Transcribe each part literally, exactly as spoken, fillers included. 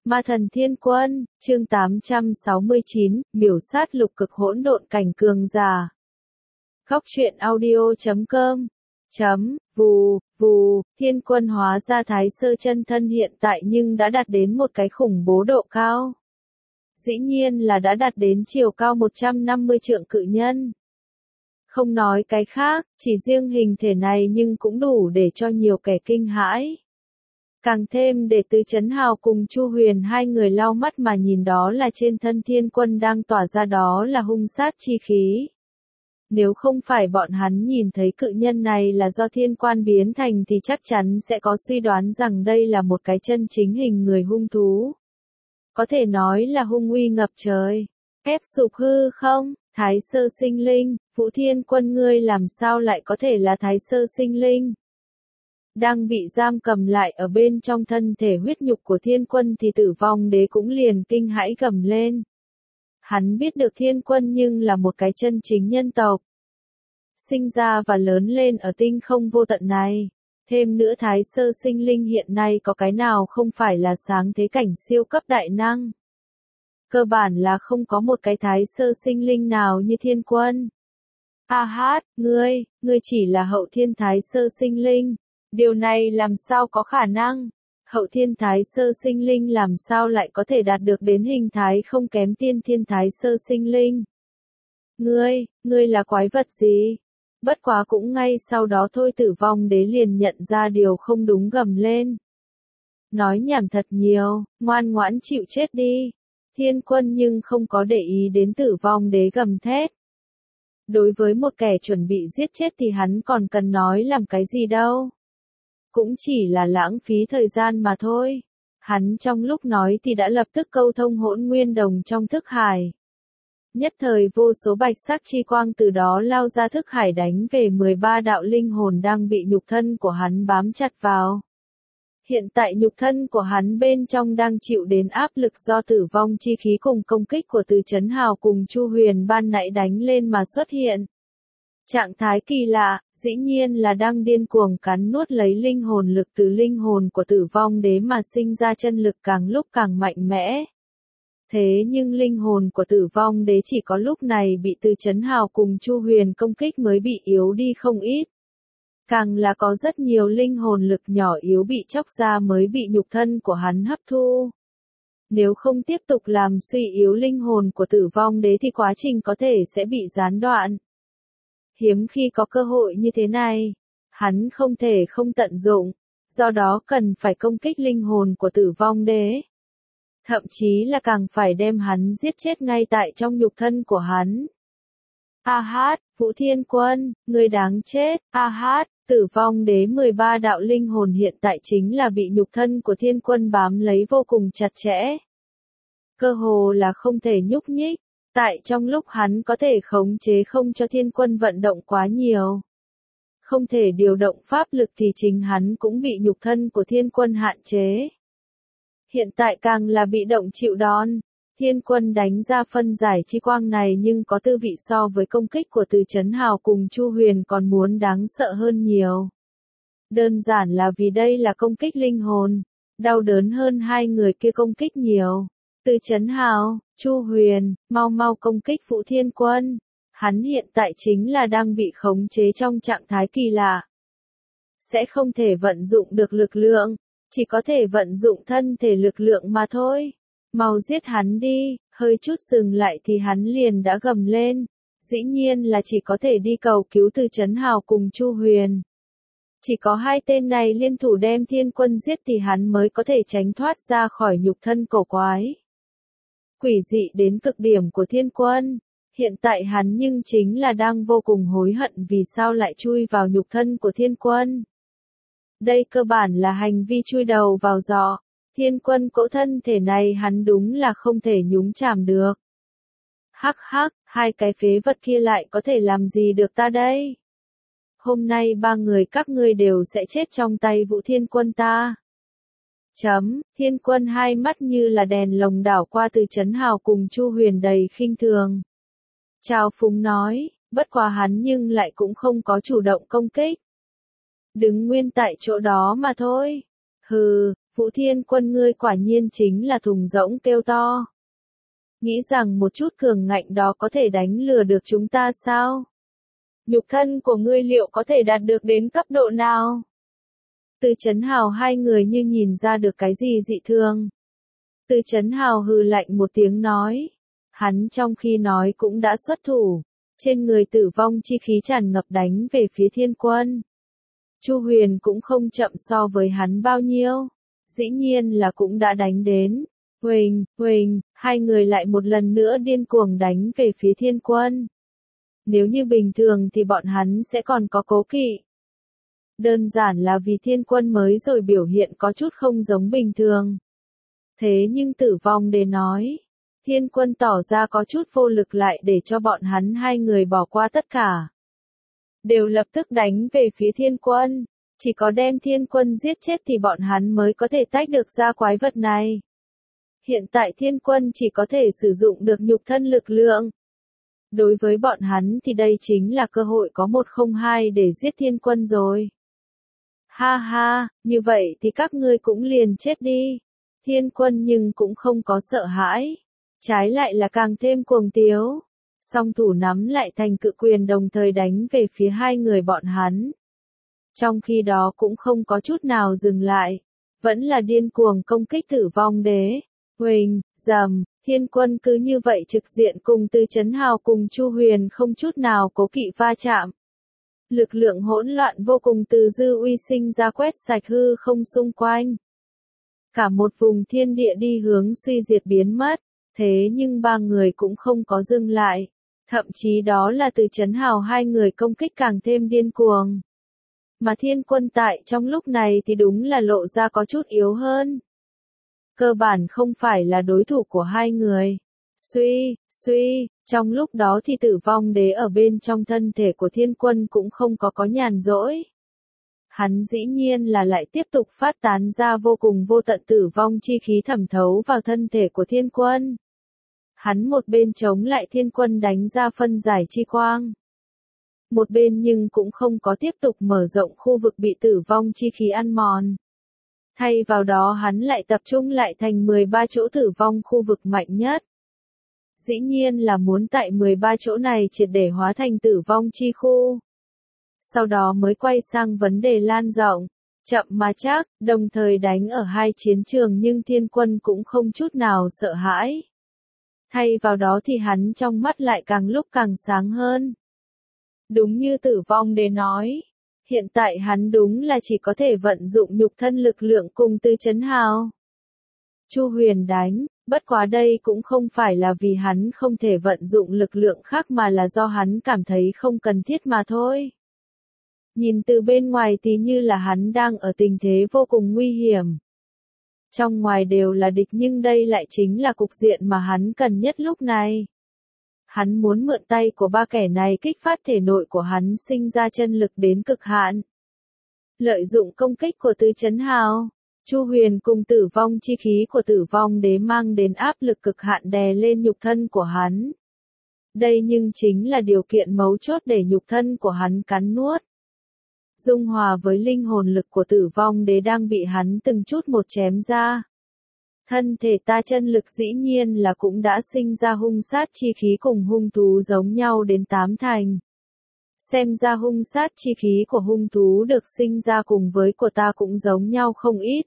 Ma thần thiên quân, chương tám trăm sáu mươi chín, miểu sát lục cực hỗn độn cảnh cường giả. Góc truyện audio chấm com chấm, vù, vù, thiên quân hóa ra thái sơ chân thân hiện tại nhưng đã đạt đến một cái khủng bố độ cao. Dĩ nhiên là đã đạt đến chiều cao một trăm năm mươi trượng cự nhân. Không nói cái khác, chỉ riêng hình thể này nhưng cũng đủ để cho nhiều kẻ kinh hãi. Càng thêm để Từ Chấn Hào cùng Chu Huyền hai người lau mắt mà nhìn đó là trên thân thiên quân đang tỏa ra đó là hung sát chi khí. Nếu không phải bọn hắn nhìn thấy cự nhân này là do thiên quan biến thành thì chắc chắn sẽ có suy đoán rằng đây là một cái chân chính hình người hung thú. Có thể nói là hung uy ngập trời. Ép sụp hư không, thái sơ sinh linh, Vũ Thiên Quân ngươi làm sao lại có thể là thái sơ sinh linh? Đang bị giam cầm lại ở bên trong thân thể huyết nhục của thiên quân thì Tử Vong Đế cũng liền kinh hãi gầm lên. Hắn biết được thiên quân nhưng là một cái chân chính nhân tộc. Sinh ra và lớn lên ở tinh không vô tận này. Thêm nữa thái sơ sinh linh hiện nay có cái nào không phải là sáng thế cảnh siêu cấp đại năng. Cơ bản là không có một cái thái sơ sinh linh nào như thiên quân. A hát, ngươi, ngươi chỉ là hậu thiên thái sơ sinh linh. Điều này làm sao có khả năng? Hậu thiên thái sơ sinh linh làm sao lại có thể đạt được đến hình thái không kém tiên thiên thái sơ sinh linh? Ngươi, ngươi là quái vật gì? Bất quá cũng ngay sau đó thôi Tử Vong Đế liền nhận ra điều không đúng gầm lên. Nói nhảm thật nhiều, ngoan ngoãn chịu chết đi. Thiên quân nhưng không có để ý đến Tử Vong Đế gầm thét. Đối với một kẻ chuẩn bị giết chết thì hắn còn cần nói làm cái gì đâu. Cũng chỉ là lãng phí thời gian mà thôi. Hắn trong lúc nói thì đã lập tức câu thông hỗn nguyên đồng trong thức hải. Nhất thời vô số bạch sắc chi quang từ đó lao ra thức hải đánh về mười ba đạo linh hồn đang bị nhục thân của hắn bám chặt vào. Hiện tại nhục thân của hắn bên trong đang chịu đến áp lực do tử vong chi khí cùng công kích của Từ Chấn Hào cùng Chu Huyền ban nãy đánh lên mà xuất hiện. Trạng thái kỳ lạ, dĩ nhiên là đang điên cuồng cắn nuốt lấy linh hồn lực từ linh hồn của Tử Vong Đế mà sinh ra chân lực càng lúc càng mạnh mẽ. Thế nhưng linh hồn của Tử Vong Đế chỉ có lúc này bị Từ Chấn Hào cùng Chu Huyền công kích mới bị yếu đi không ít. Càng là có rất nhiều linh hồn lực nhỏ yếu bị chóc ra mới bị nhục thân của hắn hấp thu. Nếu không tiếp tục làm suy yếu linh hồn của Tử Vong Đế thì quá trình có thể sẽ bị gián đoạn. Hiếm khi có cơ hội như thế này, hắn không thể không tận dụng, do đó cần phải công kích linh hồn của Tử Vong Đế. Thậm chí là càng phải đem hắn giết chết ngay tại trong nhục thân của hắn. A hát, Vũ Thiên Quân, ngươi đáng chết. A hát, Tử Vong Đế mười ba đạo linh hồn hiện tại chính là bị nhục thân của thiên quân bám lấy vô cùng chặt chẽ. Cơ hồ là không thể nhúc nhích. Tại trong lúc hắn có thể khống chế không cho thiên quân vận động quá nhiều. Không thể điều động pháp lực thì chính hắn cũng bị nhục thân của thiên quân hạn chế. Hiện tại càng là bị động chịu đòn. Thiên quân đánh ra phân giải chi quang này nhưng có tư vị so với công kích của Từ Chấn Hào cùng Chu Huyền còn muốn đáng sợ hơn nhiều. Đơn giản là vì đây là công kích linh hồn. Đau đớn hơn hai người kia công kích nhiều. Từ Chấn Hào, Chu Huyền, mau mau công kích Vũ Thiên Quân. Hắn hiện tại chính là đang bị khống chế trong trạng thái kỳ lạ. Sẽ không thể vận dụng được lực lượng, chỉ có thể vận dụng thân thể lực lượng mà thôi. Mau giết hắn đi, hơi chút dừng lại thì hắn liền đã gầm lên. Dĩ nhiên là chỉ có thể đi cầu cứu Từ Chấn Hào cùng Chu Huyền. Chỉ có hai tên này liên thủ đem thiên quân giết thì hắn mới có thể tránh thoát ra khỏi nhục thân cổ quái. Quỷ dị đến cực điểm của thiên quân. Hiện tại hắn nhưng chính là đang vô cùng hối hận vì sao lại chui vào nhục thân của thiên quân. Đây cơ bản là hành vi chui đầu vào giỏ. Thiên quân cỗ thân thể này hắn đúng là không thể nhúng chàm được. Hắc hắc, hai cái phế vật kia lại có thể làm gì được ta đây? Hôm nay ba người các ngươi đều sẽ chết trong tay Vũ Thiên Quân ta. Chấm, thiên quân hai mắt như là đèn lồng đảo qua Từ Chấn Hào cùng Chu Huyền đầy khinh thường. Trào phúng nói, bất quá hắn nhưng lại cũng không có chủ động công kích. Đứng nguyên tại chỗ đó mà thôi. Hừ, Vũ Thiên Quân ngươi quả nhiên chính là thùng rỗng kêu to. Nghĩ rằng một chút cường ngạnh đó có thể đánh lừa được chúng ta sao? Nhục thân của ngươi liệu có thể đạt được đến cấp độ nào? Từ Chấn Hào hai người như nhìn ra được cái gì dị thường. Từ Chấn Hào hừ lạnh một tiếng nói. Hắn trong khi nói cũng đã xuất thủ. Trên người tử vong chi khí tràn ngập đánh về phía Thiên Quân. Chu Huyền cũng không chậm so với hắn bao nhiêu. Dĩ nhiên là cũng đã đánh đến. Huỳnh, huỳnh, hai người lại một lần nữa điên cuồng đánh về phía Thiên Quân. Nếu như bình thường thì bọn hắn sẽ còn có cố kỵ. Đơn giản là vì Thiên Quân mới rồi biểu hiện có chút không giống bình thường. Thế nhưng Tử Vong Đế nói, Thiên Quân tỏ ra có chút vô lực lại để cho bọn hắn hai người bỏ qua tất cả. Đều lập tức đánh về phía Thiên Quân, chỉ có đem Thiên Quân giết chết thì bọn hắn mới có thể tách được ra quái vật này. Hiện tại Thiên Quân chỉ có thể sử dụng được nhục thân lực lượng. Đối với bọn hắn thì đây chính là cơ hội có một không hai để giết Thiên Quân rồi. Ha ha, như vậy thì các ngươi cũng liền chết đi. Thiên Quân nhưng cũng không có sợ hãi. Trái lại là càng thêm cuồng tiếu. Song thủ nắm lại thành cự quyền đồng thời đánh về phía hai người bọn hắn. Trong khi đó cũng không có chút nào dừng lại. Vẫn là điên cuồng công kích Tử Vong Đế. Huỳnh, rầm, Thiên Quân cứ như vậy trực diện cùng Từ Chấn Hào cùng Chu Huyền không chút nào cố kỵ va chạm. Lực lượng hỗn loạn vô cùng từ dư uy sinh ra quét sạch hư không xung quanh. Cả một vùng thiên địa đi hướng suy diệt biến mất, thế nhưng ba người cũng không có dừng lại. Thậm chí đó là Từ Chấn Hào hai người công kích càng thêm điên cuồng. Mà Thiên Quân tại trong lúc này thì đúng là lộ ra có chút yếu hơn. Cơ bản không phải là đối thủ của hai người. Suy, suy, trong lúc đó thì Tử Vong Đế ở bên trong thân thể của Thiên Quân cũng không có có nhàn rỗi. Hắn dĩ nhiên là lại tiếp tục phát tán ra vô cùng vô tận tử vong chi khí thẩm thấu vào thân thể của Thiên Quân. Hắn một bên chống lại Thiên Quân đánh ra phân giải chi quang. Một bên nhưng cũng không có tiếp tục mở rộng khu vực bị tử vong chi khí ăn mòn. Thay vào đó hắn lại tập trung lại thành mười ba chỗ tử vong khu vực mạnh nhất. Dĩ nhiên là muốn tại mười ba chỗ này triệt để hóa thành tử vong chi khu. Sau đó mới quay sang vấn đề lan rộng, chậm mà chắc, đồng thời đánh ở hai chiến trường nhưng Thiên Quân cũng không chút nào sợ hãi. Thay vào đó thì hắn trong mắt lại càng lúc càng sáng hơn. Đúng như Tử Vong Đế nói, hiện tại hắn đúng là chỉ có thể vận dụng nhục thân lực lượng cùng Từ Chấn Hào. Chu Huyền đánh, bất quá đây cũng không phải là vì hắn không thể vận dụng lực lượng khác mà là do hắn cảm thấy không cần thiết mà thôi. Nhìn từ bên ngoài thì như là hắn đang ở tình thế vô cùng nguy hiểm. Trong ngoài đều là địch nhưng đây lại chính là cục diện mà hắn cần nhất lúc này. Hắn muốn mượn tay của ba kẻ này kích phát thể nội của hắn sinh ra chân lực đến cực hạn. Lợi dụng công kích của Từ Chấn Hào, Chu Huyền cùng tử vong chi khí của Tử Vong Đế mang đến áp lực cực hạn đè lên nhục thân của hắn. Đây nhưng chính là điều kiện mấu chốt để nhục thân của hắn cắn nuốt. Dung hòa với linh hồn lực của Tử Vong Đế đang bị hắn từng chút một chém ra. Thân thể ta chân lực dĩ nhiên là cũng đã sinh ra hung sát chi khí cùng hung thú giống nhau đến tám thành. Xem ra hung sát chi khí của hung thú được sinh ra cùng với của ta cũng giống nhau không ít.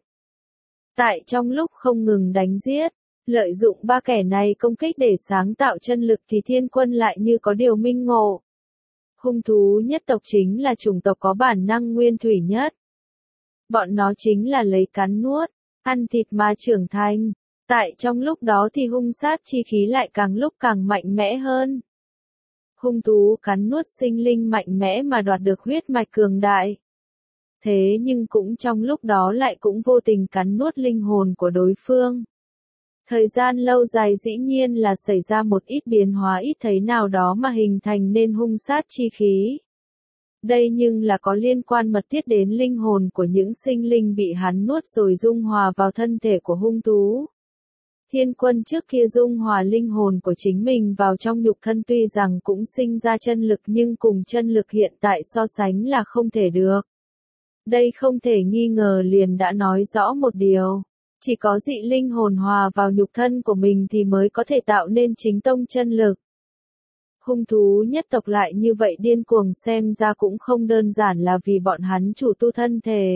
Tại trong lúc không ngừng đánh giết, lợi dụng ba kẻ này công kích để sáng tạo chân lực thì Thiên Quân lại như có điều minh ngộ. Hung thú nhất tộc chính là chủng tộc có bản năng nguyên thủy nhất. Bọn nó chính là lấy cắn nuốt, ăn thịt mà trưởng thành. Tại trong lúc đó thì hung sát chi khí lại càng lúc càng mạnh mẽ hơn. Hung thú cắn nuốt sinh linh mạnh mẽ mà đoạt được huyết mạch cường đại. Thế nhưng cũng trong lúc đó lại cũng vô tình cắn nuốt linh hồn của đối phương. Thời gian lâu dài dĩ nhiên là xảy ra một ít biến hóa ít thấy nào đó mà hình thành nên hung sát chi khí. Đây nhưng là có liên quan mật thiết đến linh hồn của những sinh linh bị hắn nuốt rồi dung hòa vào thân thể của hung thú. Thiên Quân trước kia dung hòa linh hồn của chính mình vào trong nhục thân tuy rằng cũng sinh ra chân lực nhưng cùng chân lực hiện tại so sánh là không thể được. Đây không thể nghi ngờ liền đã nói rõ một điều. Chỉ có dị linh hồn hòa vào nhục thân của mình thì mới có thể tạo nên chính tông chân lực. Hung thú nhất tộc lại như vậy điên cuồng xem ra cũng không đơn giản là vì bọn hắn chủ tu thân thể.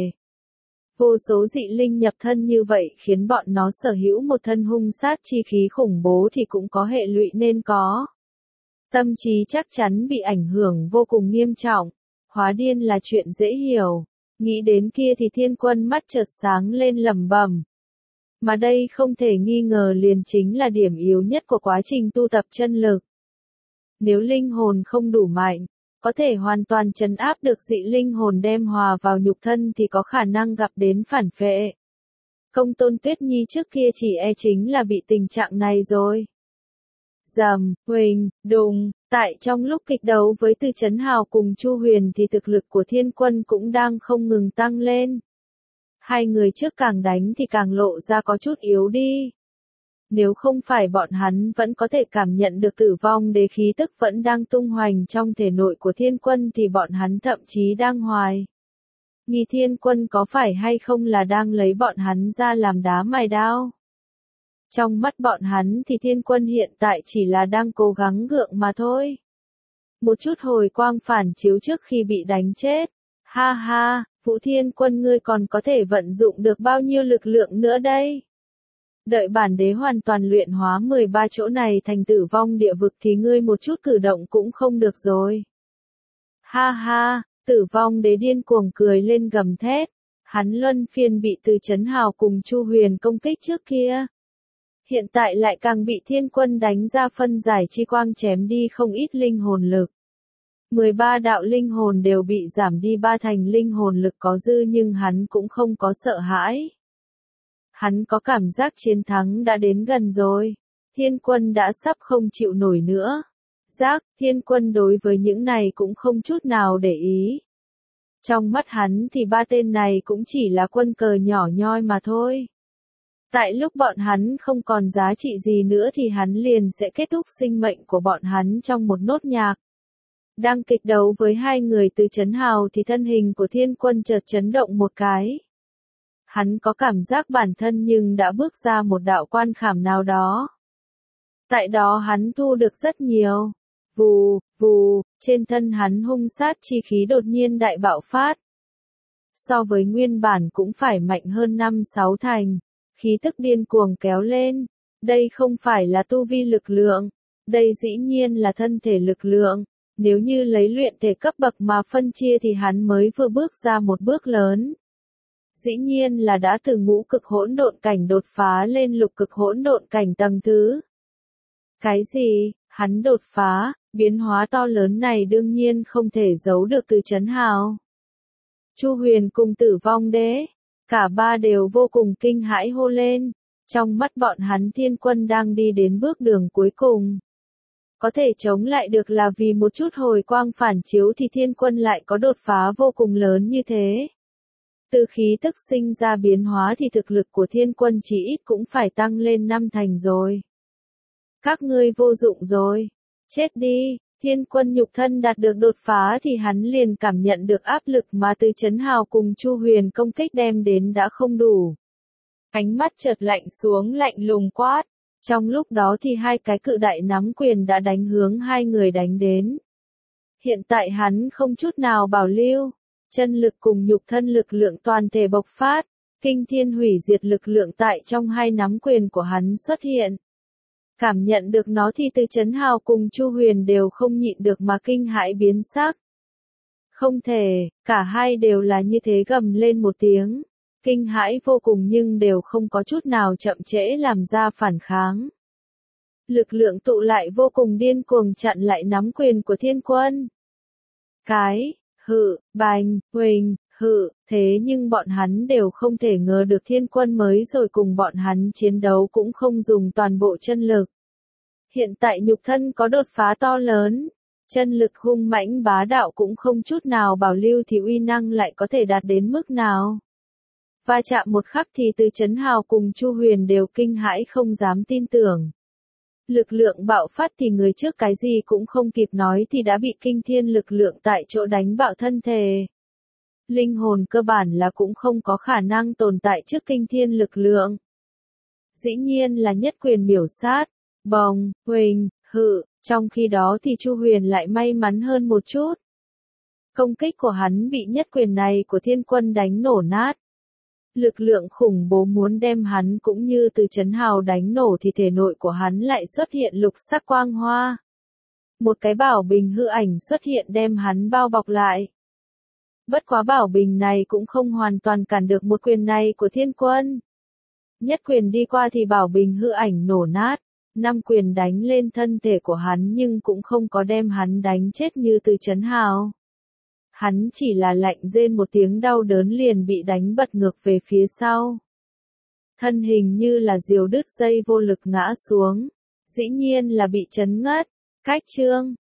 Vô số dị linh nhập thân như vậy khiến bọn nó sở hữu một thân hung sát chi khí khủng bố thì cũng có hệ lụy nên có. Tâm trí chắc chắn bị ảnh hưởng vô cùng nghiêm trọng. Hóa điên là chuyện dễ hiểu. Nghĩ đến kia thì Thiên Quân mắt chợt sáng lên lẩm bẩm. Mà đây không thể nghi ngờ liền chính là điểm yếu nhất của quá trình tu tập chân lực. Nếu linh hồn không đủ mạnh, có thể hoàn toàn trấn áp được dị linh hồn đem hòa vào nhục thân thì có khả năng gặp đến phản phệ. Công Tôn Tuyết Nhi trước kia chỉ e chính là bị tình trạng này rồi. Rầm, huỳnh, đùng, tại trong lúc kịch đấu với Từ Chấn Hào cùng Chu Huyền thì thực lực của Thiên Quân cũng đang không ngừng tăng lên. Hai người trước càng đánh thì càng lộ ra có chút yếu đi. Nếu không phải bọn hắn vẫn có thể cảm nhận được tử vong đế khí tức vẫn đang tung hoành trong thể nội của Thiên Quân thì bọn hắn thậm chí đang hoài. Nghi Thiên Quân có phải hay không là đang lấy bọn hắn ra làm đá mài đao? Trong mắt bọn hắn thì Thiên Quân hiện tại chỉ là đang cố gắng gượng mà thôi. Một chút hồi quang phản chiếu trước khi bị đánh chết. Ha ha, Vũ Thiên Quân ngươi còn có thể vận dụng được bao nhiêu lực lượng nữa đây? Đợi bản đế hoàn toàn luyện hóa mười ba chỗ này thành tử vong địa vực thì ngươi một chút cử động cũng không được rồi. Ha ha, tử vong đế điên cuồng cười lên gầm thét. Hắn luân phiên bị Từ Chấn Hào cùng Chu Huyền công kích trước kia. Hiện tại lại càng bị Thiên Quân đánh ra phân giải chi quang chém đi không ít linh hồn lực. mười ba đạo linh hồn đều bị giảm đi ba thành linh hồn lực có dư nhưng hắn cũng không có sợ hãi. Hắn có cảm giác chiến thắng đã đến gần rồi. Thiên Quân đã sắp không chịu nổi nữa. Giác, Thiên Quân đối với những này cũng không chút nào để ý. Trong mắt hắn thì ba tên này cũng chỉ là quân cờ nhỏ nhoi mà thôi. Tại lúc bọn hắn không còn giá trị gì nữa thì hắn liền sẽ kết thúc sinh mệnh của bọn hắn trong một nốt nhạc. Đang kịch đấu với hai người Từ Chấn Hào thì thân hình của Thiên Quân chợt chấn động một cái. Hắn có cảm giác bản thân nhưng đã bước ra một đạo quan khảm nào đó. Tại đó hắn thu được rất nhiều. Vù, vù, trên thân hắn hung sát chi khí đột nhiên đại bạo phát. So với nguyên bản cũng phải mạnh hơn năm sáu thành. Khí tức điên cuồng kéo lên. Đây không phải là tu vi lực lượng. Đây dĩ nhiên là thân thể lực lượng. Nếu như lấy luyện thể cấp bậc mà phân chia thì hắn mới vừa bước ra một bước lớn. Dĩ nhiên là đã từ ngũ cực hỗn độn cảnh đột phá lên lục cực hỗn độn cảnh tầng thứ. Cái gì? Hắn đột phá, biến hóa to lớn này đương nhiên không thể giấu được Từ Chấn Hào. Chu Huyền cùng Tử Vong Đế, cả ba đều vô cùng kinh hãi hô lên. Trong mắt bọn hắn Thiên Quân đang đi đến bước đường cuối cùng. Có thể chống lại được là vì một chút hồi quang phản chiếu thì Thiên Quân lại có đột phá vô cùng lớn như thế. Từ khí tức sinh ra biến hóa thì thực lực của Thiên Quân chỉ ít cũng phải tăng lên năm thành rồi. Các ngươi vô dụng rồi. Chết đi, Thiên Quân nhục thân đạt được đột phá thì hắn liền cảm nhận được áp lực mà Từ Chấn Hào cùng Chu Huyền công kích đem đến đã không đủ. Ánh mắt chợt lạnh xuống lạnh lùng quát. Trong lúc đó thì hai cái cự đại nắm quyền đã đánh hướng hai người đánh đến. Hiện tại hắn không chút nào bảo lưu. Chân lực cùng nhục thân lực lượng toàn thể bộc phát. Kinh thiên hủy diệt lực lượng tại trong hai nắm quyền của hắn xuất hiện. Cảm nhận được nó thì Từ Chấn Hào cùng Chu Huyền đều không nhịn được mà kinh hãi biến sắc. Không thể, cả hai đều là như thế gầm lên một tiếng. Kinh hãi vô cùng nhưng đều không có chút nào chậm trễ làm ra phản kháng. Lực lượng tụ lại vô cùng điên cuồng chặn lại nắm quyền của Thiên Quân. Cái, hự, bành, huỳnh, hự, thế nhưng bọn hắn đều không thể ngờ được Thiên Quân mới rồi cùng bọn hắn chiến đấu cũng không dùng toàn bộ chân lực. Hiện tại nhục thân có đột phá to lớn, chân lực hung mãnh bá đạo cũng không chút nào bảo lưu thì uy năng lại có thể đạt đến mức nào. Va chạm một khắc thì Từ Chấn Hào cùng Chu Huyền đều kinh hãi không dám tin tưởng. Lực lượng bạo phát thì người trước cái gì cũng không kịp nói thì đã bị kinh thiên lực lượng tại chỗ đánh bạo thân thể. Linh hồn cơ bản là cũng không có khả năng tồn tại trước kinh thiên lực lượng. Dĩ nhiên là nhất quyền miểu sát. Bồng, huỳnh, hự, trong khi đó thì Chu Huyền lại may mắn hơn một chút. Công kích của hắn bị nhất quyền này của Thiên Quân đánh nổ nát. Lực lượng khủng bố muốn đem hắn cũng như từ Trấn Hào đánh nổ thì thể nội của hắn lại xuất hiện lục sắc quang hoa. Một cái bảo bình hư ảnh xuất hiện đem hắn bao bọc lại. Bất quá bảo bình này cũng không hoàn toàn cản được một quyền này của Thiên Quân. Nhất quyền đi qua thì bảo bình hư ảnh nổ nát. Năm quyền đánh lên thân thể của hắn nhưng cũng không có đem hắn đánh chết như từ Trấn Hào. Hắn chỉ là lạnh rên một tiếng đau đớn liền bị đánh bật ngược về phía sau. Thân hình như là diều đứt dây vô lực ngã xuống. Dĩ nhiên là bị chấn ngất. Cách chương